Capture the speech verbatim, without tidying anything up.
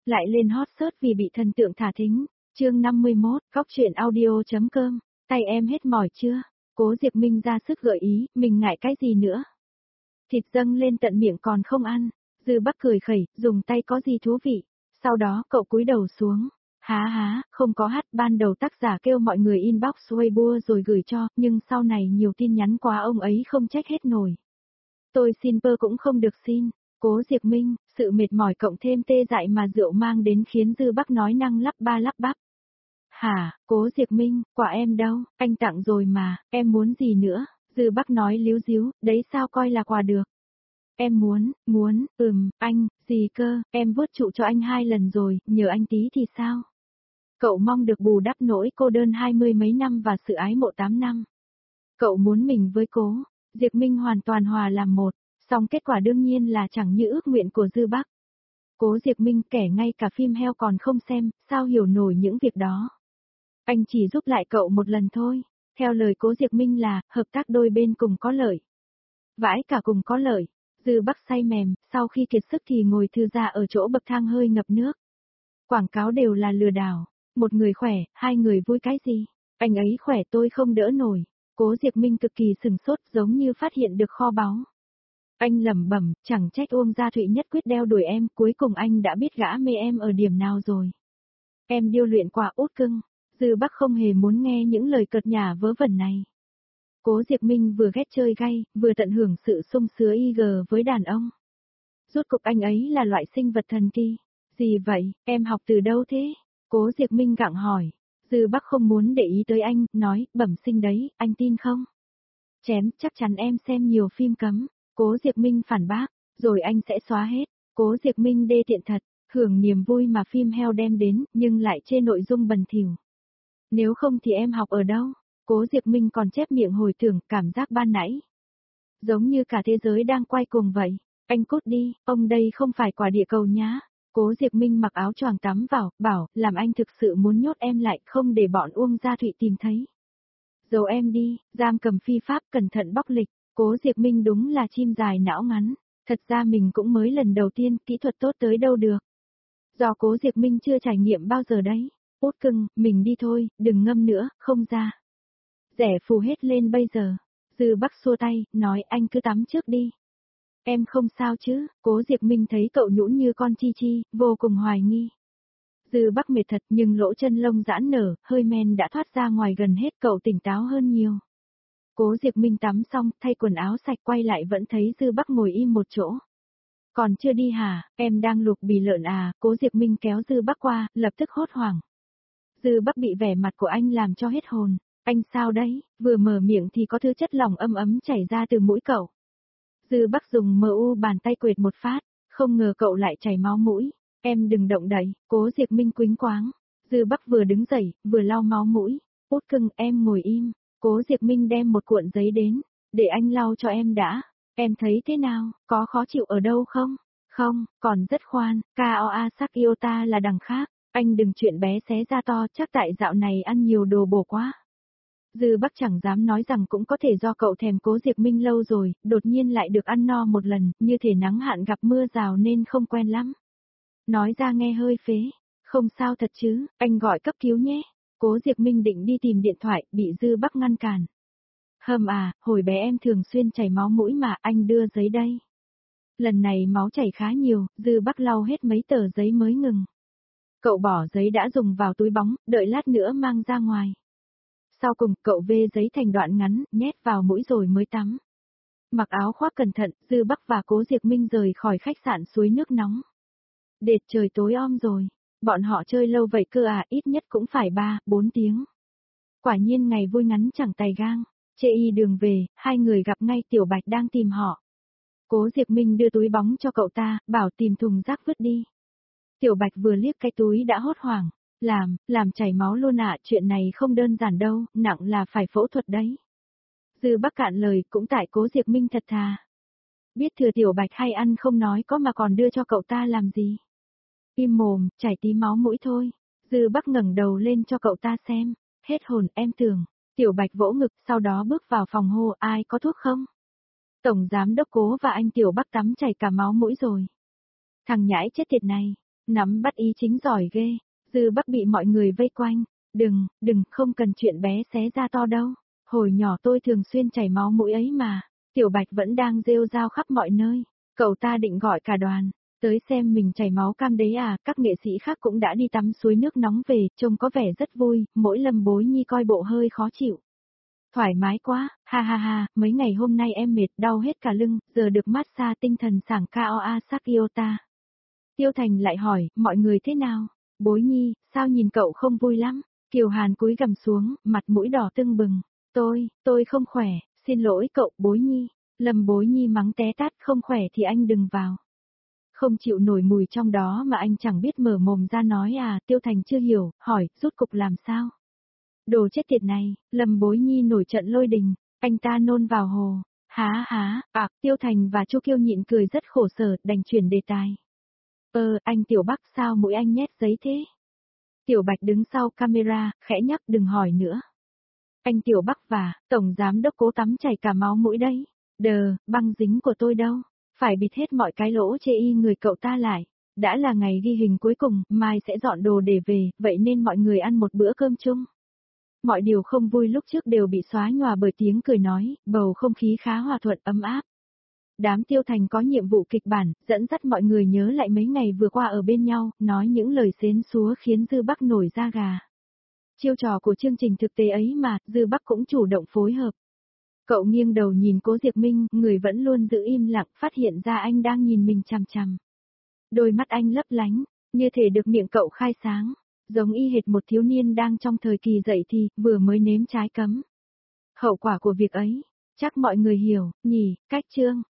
Lại lên hot search vì bị thần tượng thả thính. Chương năm mươi mốt, góc truyện audio.com, tay em hết mỏi chưa? Cố Diệp Minh ra sức gợi ý, mình ngại cái gì nữa? Thịt dâng lên tận miệng còn không ăn. Dư Bắc cười khẩy, dùng tay có gì thú vị. Sau đó cậu cúi đầu xuống. Há há, không có hát, ban đầu tác giả kêu mọi người inbox Weibo rồi gửi cho, nhưng sau này nhiều tin nhắn quá ông ấy không trách hết nổi. Tôi xin pơ cũng không được xin. Cố Diệp Minh, sự mệt mỏi cộng thêm tê dại mà rượu mang đến khiến Dư Bắc nói năng lắp ba lắp bắp. Hả, Cố Diệp Minh, quà em đâu, anh tặng rồi mà, em muốn gì nữa? Dư Bắc nói líu díu, đấy sao coi là quà được. Em muốn, muốn, ừm, anh, gì cơ, em vuốt trụ cho anh hai lần rồi, nhờ anh tí thì sao? Cậu mong được bù đắp nỗi cô đơn hai mươi mấy năm và sự ái mộ tám năm. Cậu muốn mình với Cố Diệp Minh hoàn toàn hòa làm một, song kết quả đương nhiên là chẳng như ước nguyện của Dư Bắc. Cố Diệp Minh kẻ ngay cả phim heo còn không xem, sao hiểu nổi những việc đó. Anh chỉ giúp lại cậu một lần thôi, theo lời Cố Diệp Minh là, hợp tác đôi bên cùng có lợi. Vãi cả cùng có lợi. Dư Bắc say mềm, sau khi kiệt sức thì ngồi thư ra ở chỗ bậc thang hơi ngập nước. Quảng cáo đều là lừa đảo, một người khỏe, hai người vui cái gì, anh ấy khỏe tôi không đỡ nổi. Cố Diệp Minh cực kỳ sừng sốt giống như phát hiện được kho báu. Anh lẩm bẩm, chẳng trách Uông Gia Thụy nhất quyết đeo đuổi em, cuối cùng anh đã biết gã mê em ở điểm nào rồi. Em điêu luyện quả út cưng. Dư Bắc không hề muốn nghe những lời cợt nhả vớ vẩn này. Cố Diệp Minh vừa ghét chơi gay, vừa tận hưởng sự sung sướng i giê với đàn ông. Rốt cục anh ấy là loại sinh vật thần kỳ. Gì vậy, em học từ đâu thế? Cố Diệp Minh gặng hỏi. Dư Bắc không muốn để ý tới anh, nói, bẩm sinh đấy, anh tin không? Chém, chắc chắn em xem nhiều phim cấm. Cố Diệp Minh phản bác, rồi anh sẽ xóa hết. Cố Diệp Minh đê tiện thật, hưởng niềm vui mà phim heo đem đến, nhưng lại chê nội dung bẩn thỉu. Nếu không thì em học ở đâu? Cố Diệp Minh còn chép miệng hồi tưởng cảm giác ban nãy. Giống như cả thế giới đang quay cùng vậy. Anh cút đi, ông đây không phải quả địa cầu nhá. Cố Diệp Minh mặc áo choàng tắm vào, bảo, làm anh thực sự muốn nhốt em lại, không để bọn Uông Gia Thụy tìm thấy. Giấu em đi, giam cầm phi pháp, cẩn thận bóc lịch. Cố Diệp Minh đúng là chim dài não ngắn. Thật ra mình cũng mới lần đầu tiên, kỹ thuật tốt tới đâu được. Do Cố Diệp Minh chưa trải nghiệm bao giờ đấy. Út cưng, mình đi thôi, đừng ngâm nữa, không ra. Rẻ phù hết lên bây giờ. Dư Bắc xua tay, nói anh cứ tắm trước đi. Em không sao chứ? Cố Diệp Minh thấy cậu nhũn như con chi chi, vô cùng hoài nghi. Dư Bắc mệt thật nhưng lỗ chân lông giãn nở, hơi men đã thoát ra ngoài gần hết, cậu tỉnh táo hơn nhiều. Cố Diệp Minh tắm xong, thay quần áo sạch quay lại vẫn thấy Dư Bắc ngồi im một chỗ. Còn chưa đi hả, em đang luộc bì lợn à? Cố Diệp Minh kéo Dư Bắc qua, lập tức hốt hoảng. Dư Bắc bị vẻ mặt của anh làm cho hết hồn. Anh sao đấy, vừa mở miệng thì có thứ chất lỏng âm ấm chảy ra từ mũi cậu. Dư Bắc dùng mờ u bàn tay quệt một phát, không ngờ cậu lại chảy máu mũi. Em đừng động đậy, Cố Diệp Minh quĩnh quáng. Dư Bắc vừa đứng dậy, vừa lau máu mũi. Út cưng, em ngồi im. Cố Diệp Minh đem một cuộn giấy đến, để anh lau cho em đã. Em thấy thế nào, có khó chịu ở đâu không? Không, còn rất khoan, Koa Sakyota là đằng khác. Anh đừng chuyện bé xé ra to, chắc tại dạo này ăn nhiều đồ bổ quá. Dư Bắc chẳng dám nói rằng cũng có thể do cậu thèm Cố Diệp Minh lâu rồi, đột nhiên lại được ăn no một lần, như thể nắng hạn gặp mưa rào nên không quen lắm. Nói ra nghe hơi phế, không sao thật chứ, anh gọi cấp cứu nhé. Cố Diệp Minh định đi tìm điện thoại, bị Dư Bắc ngăn cản. Hâm à, hồi bé em thường xuyên chảy máu mũi mà, anh đưa giấy đây. Lần này máu chảy khá nhiều, Dư Bắc lau hết mấy tờ giấy mới ngừng. Cậu bỏ giấy đã dùng vào túi bóng, đợi lát nữa mang ra ngoài. Sau cùng, cậu vê giấy thành đoạn ngắn, nhét vào mũi rồi mới tắm. Mặc áo khoác cẩn thận, Dư Bắc và Cố Diệp Minh rời khỏi khách sạn suối nước nóng. Đệt trời tối om rồi, bọn họ chơi lâu vậy cơ à, ít nhất cũng phải ba, bốn tiếng. Quả nhiên ngày vui ngắn chẳng tài gang, chê y đường về, hai người gặp ngay Tiểu Bạch đang tìm họ. Cố Diệp Minh đưa túi bóng cho cậu ta, bảo tìm thùng rác vứt đi. Tiểu Bạch vừa liếc cái túi đã hốt hoảng. Làm, làm chảy máu luôn ạ, à, chuyện này không đơn giản đâu, nặng là phải phẫu thuật đấy. Dư Bắc cạn lời, cũng tại Cố Diệp Minh thật thà. Biết thừa Tiểu Bạch hay ăn không nói có mà còn đưa cho cậu ta làm gì. Im mồm, chảy tí máu mũi thôi. Dư Bắc ngẩng đầu lên cho cậu ta xem. Hết hồn, em tưởng. Tiểu Bạch vỗ ngực, sau đó bước vào phòng hô, ai có thuốc không? Tổng giám đốc Cố và anh Tiểu Bắc tắm chảy cả máu mũi rồi. Thằng nhãi chết tiệt này. nắm bắt ý chính giỏi ghê. Dư Bắc bị mọi người vây quanh. Đừng, đừng, không cần chuyện bé xé ra to đâu. Hồi nhỏ tôi thường xuyên chảy máu mũi ấy mà. Tiểu Bạch vẫn đang rêu rao khắp mọi nơi. Cậu ta định gọi cả đoàn. Tới xem mình chảy máu cam đấy à, các nghệ sĩ khác cũng đã đi tắm suối nước nóng về, trông có vẻ rất vui, mỗi Lâm Bối Nhi coi bộ hơi khó chịu. Thoải mái quá, ha ha ha, mấy ngày hôm nay em mệt, đau hết cả lưng, giờ được massage tinh thần sảng cao a Sakyota. Tiêu Thành lại hỏi, mọi người thế nào? Bối Nhi, sao nhìn cậu không vui lắm? Kiều Hàn cúi gằm xuống, mặt mũi đỏ tưng bừng. Tôi, tôi không khỏe, xin lỗi cậu, Bối Nhi. Lâm Bối Nhi mắng té tát, không khỏe thì anh đừng vào. Không chịu nổi mùi trong đó mà anh chẳng biết mở mồm ra nói à, Tiêu Thành chưa hiểu, hỏi, rút cục làm sao? Đồ chết tiệt này, Lâm Bối Nhi nổi trận lôi đình, anh ta nôn vào hồ. Há há, à, Tiêu Thành và Chu Kiêu nhịn cười rất khổ sở, đành chuyển đề tài. Ơ, anh Tiểu Bắc sao mũi anh nhét giấy thế? Tiểu Bạch đứng sau camera, khẽ nhắc đừng hỏi nữa. Anh Tiểu Bắc và, Tổng Giám Đốc Cố tắm chảy cả máu mũi đấy. Đờ, băng dính của tôi đâu? Phải bịt hết mọi cái lỗ chê y người cậu ta lại. Đã là ngày ghi hình cuối cùng, mai sẽ dọn đồ để về, vậy nên mọi người ăn một bữa cơm chung. Mọi điều không vui lúc trước đều bị xóa nhòa bởi tiếng cười nói, bầu không khí khá hòa thuận ấm áp. Đám Tiêu Thành có nhiệm vụ kịch bản, dẫn dắt mọi người nhớ lại mấy ngày vừa qua ở bên nhau, nói những lời xến xúa khiến Dư Bắc nổi da gà. Chiêu trò của chương trình thực tế ấy mà, Dư Bắc cũng chủ động phối hợp. Cậu nghiêng đầu nhìn Cố Diệp Minh, người vẫn luôn giữ im lặng, phát hiện ra anh đang nhìn mình chằm chằm. Đôi mắt anh lấp lánh, như thể được miệng cậu khai sáng, giống y hệt một thiếu niên đang trong thời kỳ dậy thì, vừa mới nếm trái cấm. Hậu quả của việc ấy, chắc mọi người hiểu, nhỉ, cách chương.